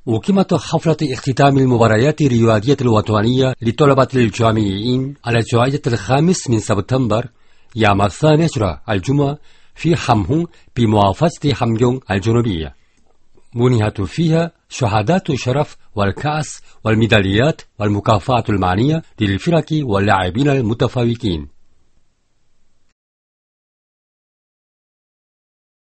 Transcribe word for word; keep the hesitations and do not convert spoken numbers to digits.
أقيمت حفلة اختتام المباريات الرياضية الوطنية لطلبة الجامعيين على الجوائز الخامس من سبتمبر يوم الثاني عشر الجمعة في حمهون بمحافظة حميون الجنوبية. منحت فيها شهادات الشرف والكأس والميداليات والمكافآت المعنية للفرق واللاعبين المتفوقين.